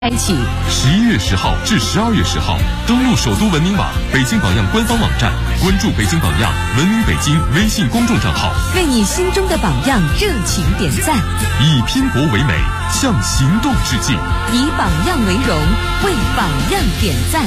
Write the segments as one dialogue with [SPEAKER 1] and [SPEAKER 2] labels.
[SPEAKER 1] 开启。
[SPEAKER 2] 11月10号至12月10号，登录首都文明网、北京榜样官方网站，关注北京榜样、文明北京微信公众账号，
[SPEAKER 1] 为你心中的榜样热情点赞，
[SPEAKER 2] 以拼搏为美，向行动致敬，
[SPEAKER 1] 以榜样为荣，为榜样点赞。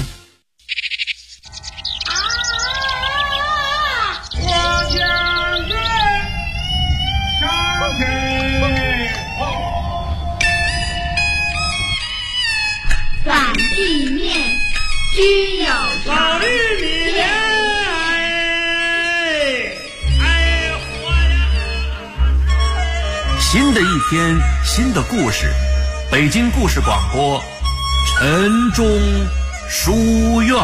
[SPEAKER 3] 反地面居有
[SPEAKER 4] 老玉米莲，
[SPEAKER 5] 新的一天，新的故事，北京故事广播，晨钟书院。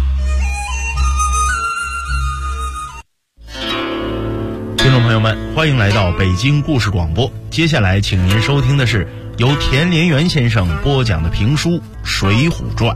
[SPEAKER 6] 听众朋友们，欢迎来到北京故事广播。接下来，请您收听的是由田连元先生播讲的评书《水浒传》。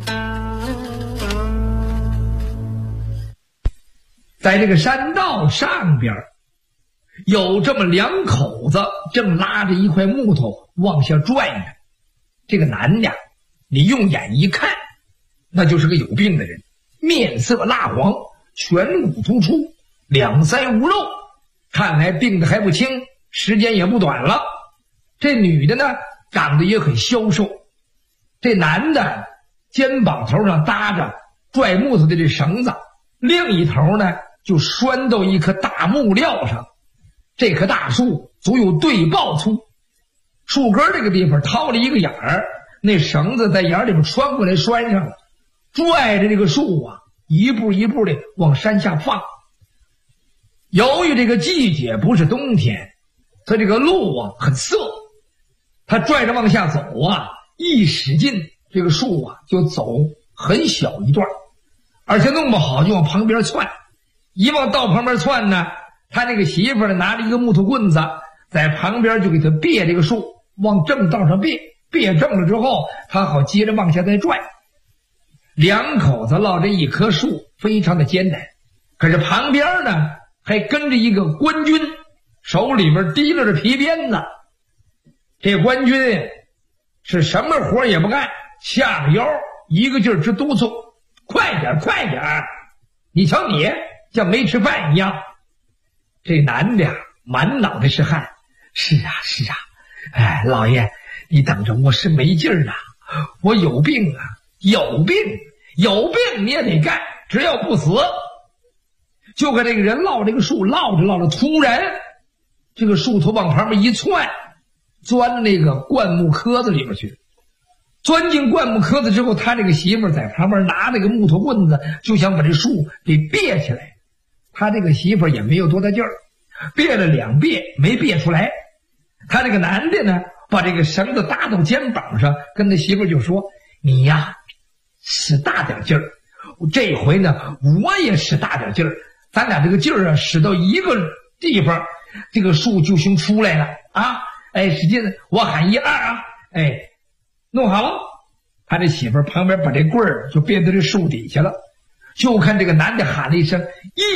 [SPEAKER 4] 在这个山道上边，有这么两口子正拉着一块木头往下拽呢。这个男的，你用眼一看，那就是个有病的人，面色蜡黄，颧骨突出，两腮无肉，看来病得还不轻，时间也不短了。这女的呢，长得也很消瘦。这男的肩膀头上搭着拽木头的这绳子，另一头呢就拴到一棵大木料上。这棵大树足有对抱粗，树根这个地方掏了一个眼儿，那绳子在眼里边穿过来拴上了，拽着这个树啊，一步一步的往山下放。由于这个季节不是冬天，所以这个路啊很涩，他拽着往下走啊，一使劲，这个树啊就走很小一段，而且弄不好就往旁边窜。一往到旁边窜呢，他那个媳妇儿拿着一个木头棍子在旁边就给他别这个树，往正道上别正了之后，他好接着往下再拽。两口子落这一棵树非常的艰难，可是旁边呢还跟着一个官军，手里边提溜着皮鞭子。这官军是什么活也不干，下了腰一个劲儿直督促，快点快点，你瞧你像没吃饭一样。这男的满脑袋是汗，是啊是啊，哎，老爷你等着，我是没劲儿啊，我有病啊，有病你也得干，只要不死。就跟这个人落这个树落着，突然这个树头往旁边一窜，钻那个灌木棵子里边去。钻进灌木棵子之后，他这个媳妇在旁边拿那个木头棍子就想把这树给别起来。他这个媳妇也没有多大劲儿，别了2别没别出来。他这个男的呢，把这个绳子搭到肩膀上，跟他媳妇就说：你呀使大点劲儿，这回呢我也使大点劲儿，咱俩这个劲儿啊使到一个地方，这个树就行出来了啊！哎，使劲，我喊1、2啊！哎，弄好了。他这媳妇旁边把这棍儿就别到这树底下了，就看这个男的喊了一声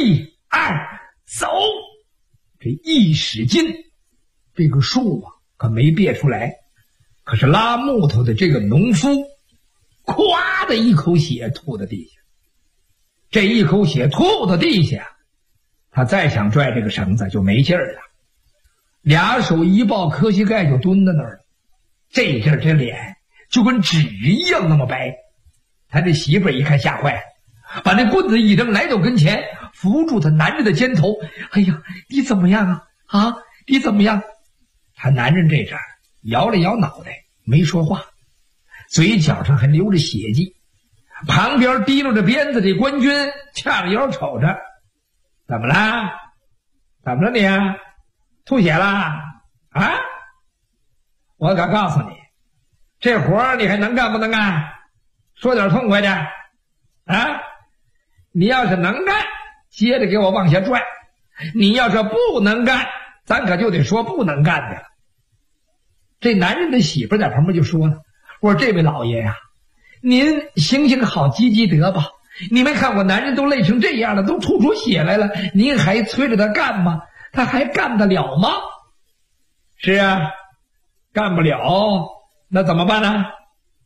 [SPEAKER 4] 1、2走，这一使劲，这个树啊可没别出来，可是拉木头的这个农夫咵的一口血吐到地下。这一口血吐到地下，他再想拽这个绳子就没劲儿了，俩手一抱磕膝盖就蹲在那儿了。这阵这脸就跟纸一样那么白。他这媳妇一看吓坏了，把那棍子一扔，来到跟前扶住他男人的肩头。哎呀，你怎么样啊？啊，你怎么样？他男人这阵摇了摇脑袋没说话，嘴角上还流着血迹。旁边提溜着鞭子这官军掐着腰瞅着，怎么了？怎么了你啊？吐血了啊？我敢告诉你，这活儿你还能干不能干？说点痛快的啊！你要是能干，接着给我往下拽；你要是不能干，咱可就得说不能干的了。这男人的媳妇在旁边就说了：我说这位老爷呀，您行行好，积积德吧。你没看我男人都累成这样了，都吐出血来了，您还催着他干吗？他还干得了吗？是啊，干不了，那怎么办呢？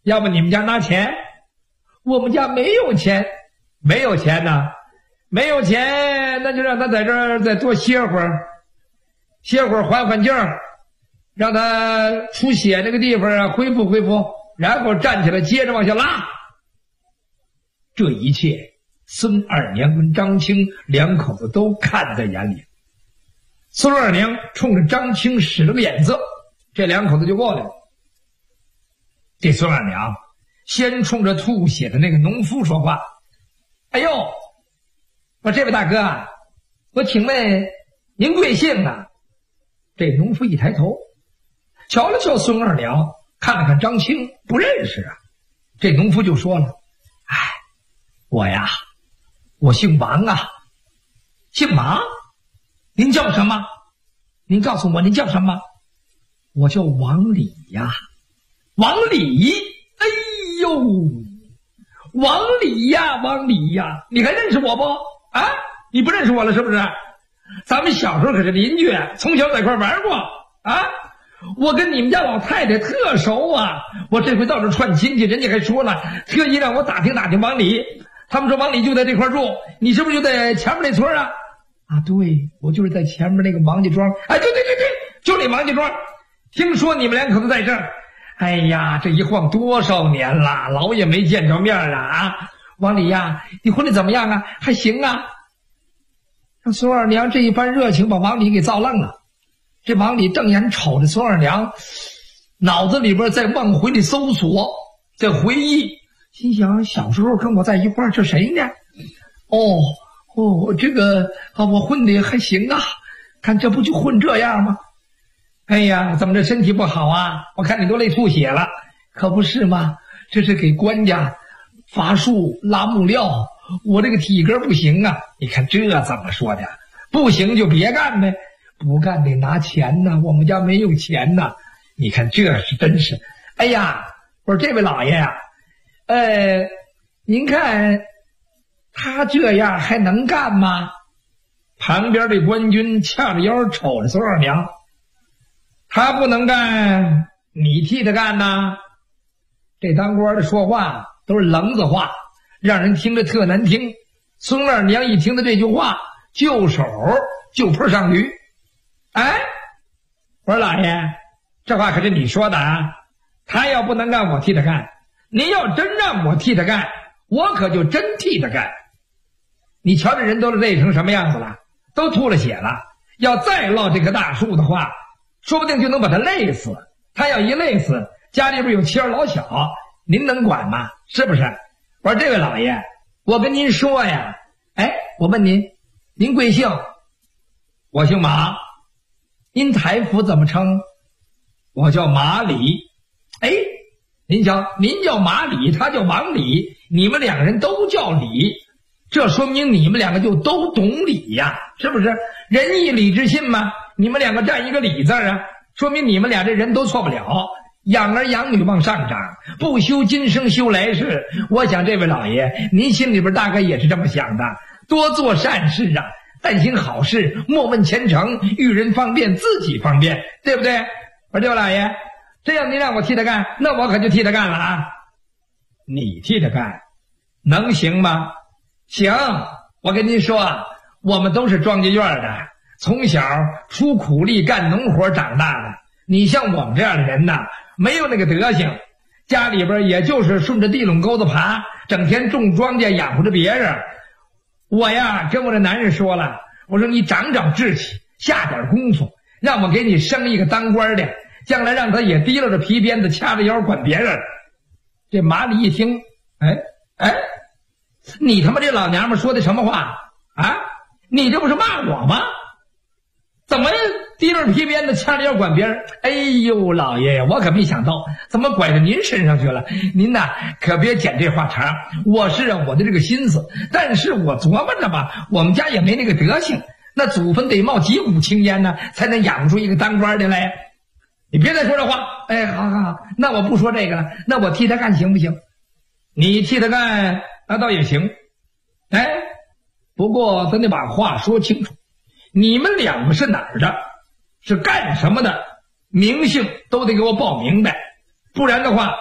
[SPEAKER 4] 要不你们家拿钱？我们家没有钱。没有钱呢？没有钱，那就让他在这儿再多歇会儿，歇会儿缓缓劲儿，让他出血那个地方啊恢复恢复，然后站起来接着往下拉。这一切孙二娘跟张青两口子都看在眼里。孙二娘冲着张青使了个眼色，这两口子就过来了。这孙二娘先冲着吐血的那个农夫说话：哎呦，我这位大哥，我请问您贵姓啊？这农夫一抬头瞧了瞧孙二娘，看了看张青，不认识啊。这农夫就说了：哎，我呀，我姓王啊。姓王？您叫什么？您告诉我您叫什么？我叫王李呀。王李？哎呦，王李呀，王李呀，你还认识我不？啊，你不认识我了是不是？咱们小时候可是邻居，从小在一块玩过啊。我跟你们家老太太特熟啊，我这回到这串亲戚，人家还说了，特意让我打听打听王李。他们说王李就在这块住，你是不是就在前面那村啊？啊，对，我就是在前面那个王家庄。哎，对，就那王家庄。听说你们两口子在这儿，哎呀，这一晃多少年了，老也没见着面了啊！王李呀，你混得怎么样啊？还行啊。让孙二娘这一番热情把王李给造愣了。这王李瞪眼瞅着孙二娘，脑子里边在往回里搜索，在回忆，心想小时候跟我在一块儿，这谁呢？这个啊，我混的还行啊，看这不就混这样吗？哎呀，怎么这身体不好啊？我看你都累吐血了。可不是吗？这是给官家伐树拉木料，我这个体格不行啊。你看这怎么说的？不行就别干呗，不干得拿钱呢，我们家没有钱呢。你看这是真是。哎呀，我说这位老爷呀，您看他这样还能干吗？旁边这官军掐着腰瞅着孙二娘，他不能干，你替他干呐。这当官的说话都是棱子话，让人听着特难听。孙二娘一听到这句话，就手就扑上驴。哎，我说老爷，这话可是你说的啊，他要不能干我替他干，您要真让我替他干，我可就真替他干。你瞧这人都累成什么样子了，都吐了血了，要再落这棵大树的话，说不定就能把他累死。他要一累死，家里边有妻儿老小，您能管吗？是不是？我说这位老爷，我跟您说呀，我问您，您贵姓？我姓马。您台府怎么称？我叫马李。您瞧，您叫马李，他叫王李，你们两个人都叫李，这说明你们两个就都懂理呀，是不是？仁义礼智信嘛，你们两个占一个理字啊，说明你们俩这人都错不了。养儿养女往上长，不修今生修来世。我想这位老爷，您心里边大概也是这么想的，多做善事啊，但行好事，莫问前程，遇人方便自己方便，对不对？我说这位老爷，这样您让我替他干，那我可就替他干了啊。你替他干能行吗？行，我跟您说啊，我们都是庄稼院的，从小出苦力干农活长大的。你像我们这样的人呐，没有那个德行，家里边也就是顺着地垄沟子爬，整天种庄稼养活着别人。我呀跟我的男人说了，我说你长长志气，下点功夫，让我给你生一个当官的，将来让他也提溜着皮鞭子掐着腰管别人。这马里一听，你他妈这老娘们说的什么话啊？你这不是骂我吗？怎么提着皮鞭子掐着腰管别人？哎呦老爷呀，我可没想到怎么拐到您身上去了。您呐可别捡这话茬，我是我的这个心思，但是我琢磨着吧，我们家也没那个德行，那祖坟得冒几股青烟呢，才能养出一个当官的来。你别再说这话。好，那我不说这个了，那我替他干行不行？你替他干那倒也行，不过咱得把话说清楚，你们两个是哪儿的，是干什么的，名姓都得给我报明白，不然的话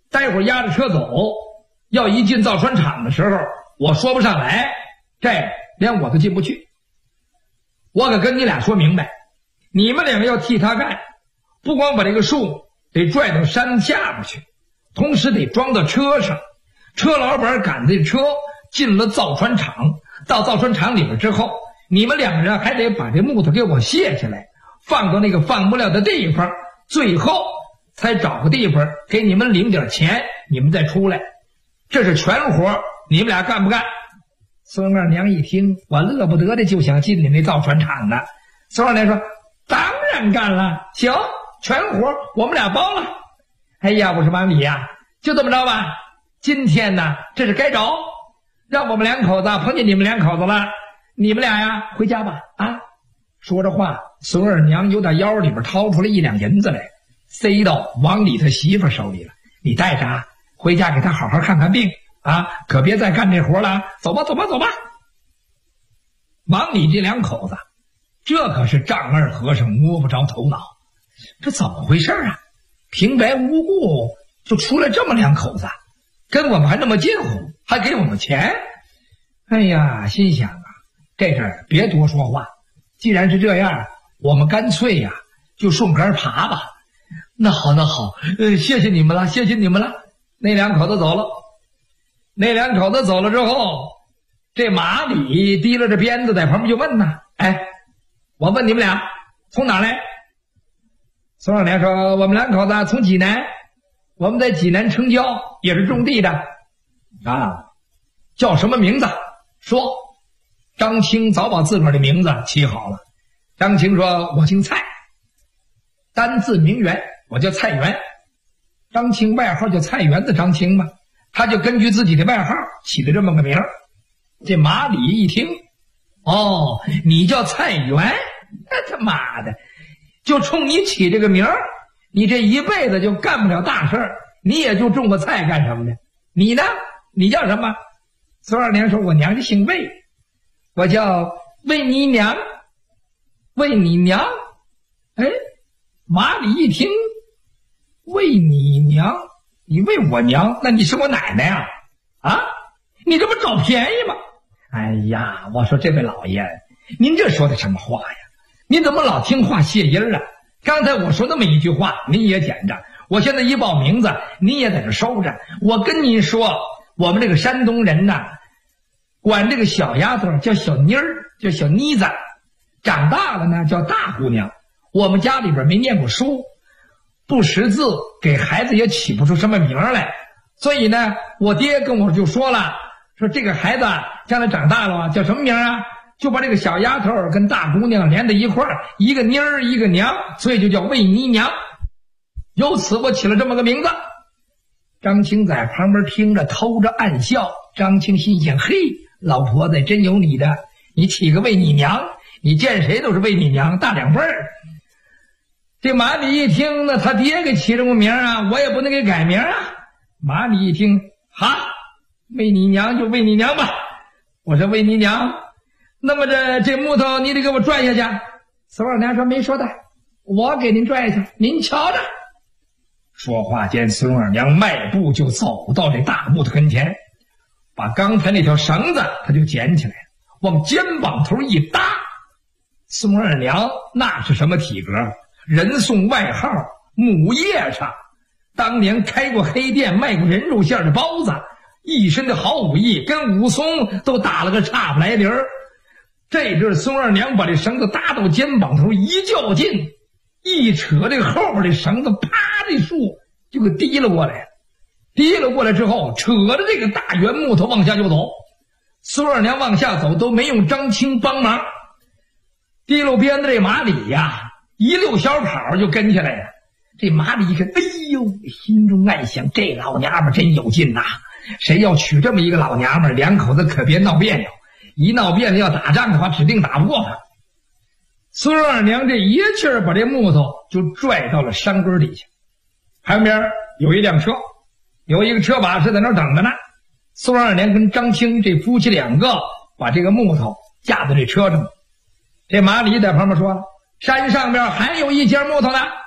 [SPEAKER 4] 待会儿押着车走，要一进造船厂的时候，我说不上来，这连我都进不去。我可跟你俩说明白，你们两个要替他干，不光把这个树得拽到山下边去，同时得装到车上。车老板赶这车进了造船厂，到造船厂里边之后，你们两个人还得把这木头给我卸下来，放到那个放不了的地方，最后才找个地方给你们领点钱，你们再出来。这是全活，你们俩干不干？孙二娘一听，我乐不得的就想进你那造船厂呢。孙二娘说：“当然干了，行，全活我们俩包了。”哎呀，我说马里呀，就这么着吧。今天呢，这是该着，让我们两口子碰见你们两口子了，你们俩呀回家吧。啊，说着话，孙二娘又在腰里边掏出来1两银子来，塞到王里他媳妇手里了。你带着啊，回家给他好好看看病啊，可别再干这活了。走吧，走吧，走吧。王里这两口子，这可是丈二和尚摸不着头脑，这怎么回事啊？平白无故就出来这么两口子，跟我们还那么近乎，还给我们钱。哎呀，心想啊，这事儿别多说话，既然是这样，我们干脆呀就顺杆爬吧。那好，那好，谢谢你们了，谢谢你们了。那两口子走了，那两口子走了之后，这马里提了着鞭子在旁边就问呐：“哎，我问你们俩从哪来？”孙二娘说：“我们两口子从济南，我们在济南城郊，也是种地的。啊，叫什么名字？说。”张青早把自个儿的名字起好了。张青说：“我姓蔡，单字名媛，我叫蔡元。”张青外号叫蔡元的张青嘛，他就根据自己的外号起的这么个名儿。这马里一听，哦，你叫蔡元，他妈的，就冲你起这个名儿，你这一辈子就干不了大事儿，你也就种个菜干什么的？你呢？你叫什么？孙二娘说：“我娘家姓魏，我叫魏你娘。”魏你娘？哎，马里一听，魏你娘，你魏我娘，那你是我奶奶啊？啊，你这不找便宜吗？哎呀，我说这位老爷，您这说的什么话呀？您怎么老听话谢音啊？刚才我说那么一句话，您也捡着，我现在一报名字，您也在这收着。我跟您说，我们这个山东人呐，管这个小丫头叫小妮儿，叫小妮子，长大了呢叫大姑娘。我们家里边没念过书，不识字，给孩子也起不出什么名来，所以呢，我爹跟我就说了，说这个孩子将来长大了叫什么名啊？就把这个小丫头跟大姑娘连在一块儿，一个妮儿一个娘，所以就叫魏妮娘。由此我起了这么个名字。张青在旁边听着，偷着暗笑。张青心想：嘿，老婆子真有你的，你起个魏你娘，你见谁都是魏你娘，大两辈儿。这马里一听呢，他爹给起这么名啊，我也不能给改名啊。马里一听，好，魏你娘就魏你娘吧。我说魏你娘，那么这木头你得给我拽下去。孙二娘说：“没说的，我给您拽下去，您瞧着。”说话间，孙二娘迈步就走到这大木头跟前，把刚才那条绳子他就捡起来，往肩膀头一搭。孙二娘那是什么体格？人送外号母夜叉，当年开过黑店，卖过人肉馅的包子，一身的好武艺，跟武松都打了个差不来零儿。这阵孙二娘把这绳子搭到肩膀头一较劲，一扯这个后边的绳子，啪，这树就给提了过来。提了过来之后，扯着这个大圆木头往下就走。孙二娘往下走都没用张青帮忙。地路边的这马里呀，一溜小跑就跟下来了。这马里一看，哎呦，心中暗想，这老娘们真有劲呐！谁要娶这么一个老娘们，两口子可别闹别扭，一闹别扭要打仗的话，指定打不过他。孙二娘这一气儿把这木头就拽到了山根底下，旁边有一辆车，有一个车把式在那儿等着呢。孙二娘跟张青这夫妻两个把这个木头架在这车上。这马里在旁边说了，山上边还有一截木头呢，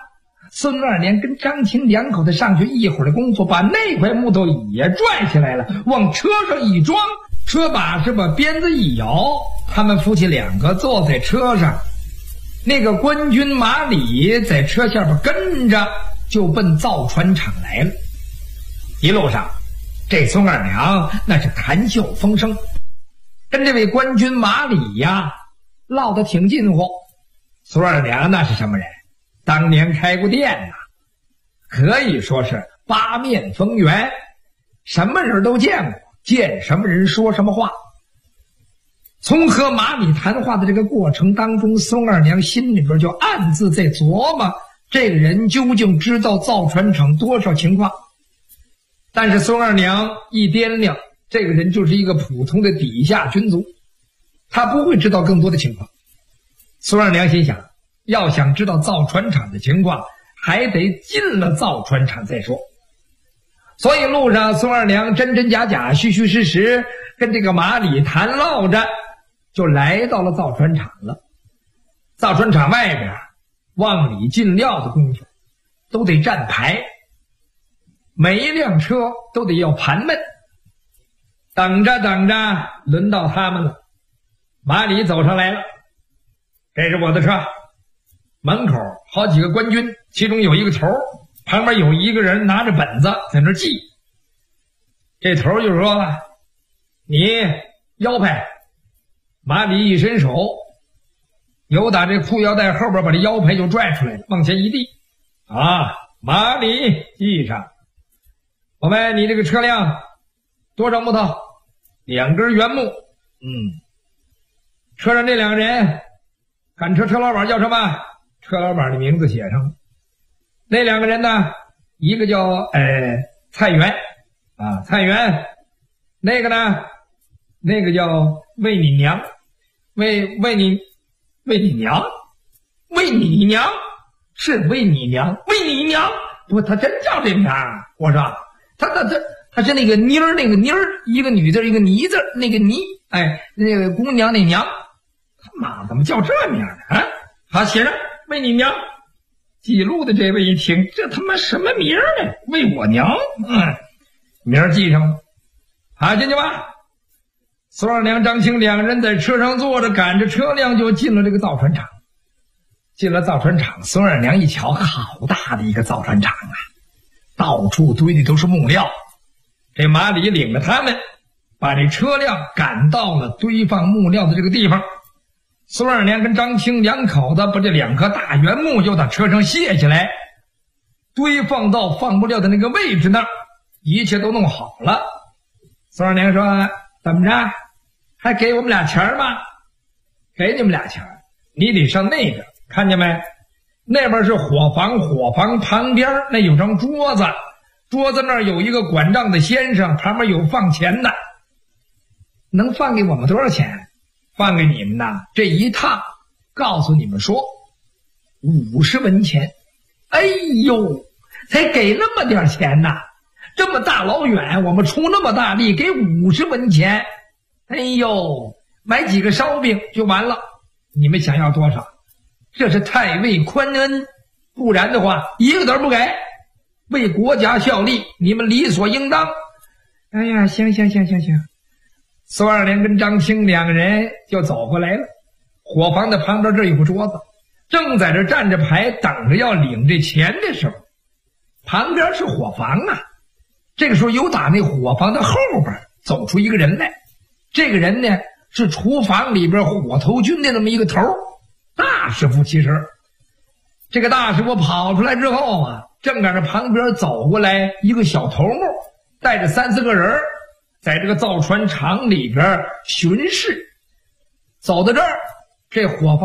[SPEAKER 4] 孙二娘跟张青两口子上去一会儿的功夫，把那块木头也拽起来了，往车上一装，车把是把鞭子一摇，他们夫妻两个坐在车上，那个官军马里在车下边跟着，就奔造船厂来了。一路上，这孙二娘那是谈笑风生，跟这位官军马里呀唠得挺近乎。孙二娘那是什么人？当年开过店呐，可以说是八面风源，什么人都见过，见什么人说什么话。从和马里谈话的这个过程当中，孙二娘心里边就暗自在琢磨，这个人究竟知道造船厂多少情况。但是孙二娘一掂量，这个人就是一个普通的底下军卒，他不会知道更多的情况。孙二娘心想，要想知道造船厂的情况，还得进了造船厂再说。所以路上孙二娘真真假假，虚虚实实，跟这个马里谈唠着，就来到了造船厂了。造船厂外边往里进料的功夫都得站排，每一辆车都得要盘问。等着等着，轮到他们了。马里走上来了，这是我的车。门口好几个官军，其中有一个头，旁边有一个人拿着本子在那记。这头就说了，你腰拍。马里一伸手，由打这裤腰带后边把这腰拍就拽出来了，往前一递，马里记上。我问你这个车辆多少木头？2根原木。车上这两个人，赶车老板叫什么？车老板的名字写上了。那两个人呢，一个叫蔡元蔡元，那个呢，那个叫魏你娘，魏你娘是魏你娘，不，他真叫这名儿。我说他是那个妮儿，那个妮儿，一个女字一个泥字，那个泥，那个姑娘那娘，他妈怎么叫这名呢？好，写上魏你娘。记录的这位一听，这他妈什么名呢？魏我娘，名记上了。好，进去吧。孙二娘、张青两个人在车上坐着，赶着车辆就进了这个造船厂。进了造船厂，孙二娘一瞧，好大的一个造船厂啊，到处堆的都是木料。这马里领着他们，把这车辆赶到了堆放木料的这个地方。孙二娘跟张青两口子把这2棵大原木就打车上卸下来，堆放到放木料的那个位置那儿，一切都弄好了。孙二娘说，怎么着，还给我们俩钱吗？给你们俩钱，你得上那个，看见没？那边是伙房，伙房旁边那有张桌子，桌子那儿有一个管账的先生，旁边有放钱的。能放给我们多少钱？放给你们呐，这一趟告诉你们说50文钱。哎呦，才给那么点钱呐，这么大老远我们出那么大力给50文钱，哎呦，买几个烧饼就完了。你们想要多少？这是太尉宽恩，不然的话一个都不给。为国家效力，你们理所应当。哎呀，行。孙二娘跟张青两个人就走过来了。伙房的旁边这有个桌子，正在这站着牌等着要领这钱的时候，旁边是伙房啊。这个时候有打那伙房的后边走出一个人来，这个人呢是厨房里边火头军的那么一个头，大师傅。其实这个大师傅跑出来之后啊，正赶着旁边走过来一个小头目，带着3、4个人在这个造船厂里边巡视。走到这儿，这伙房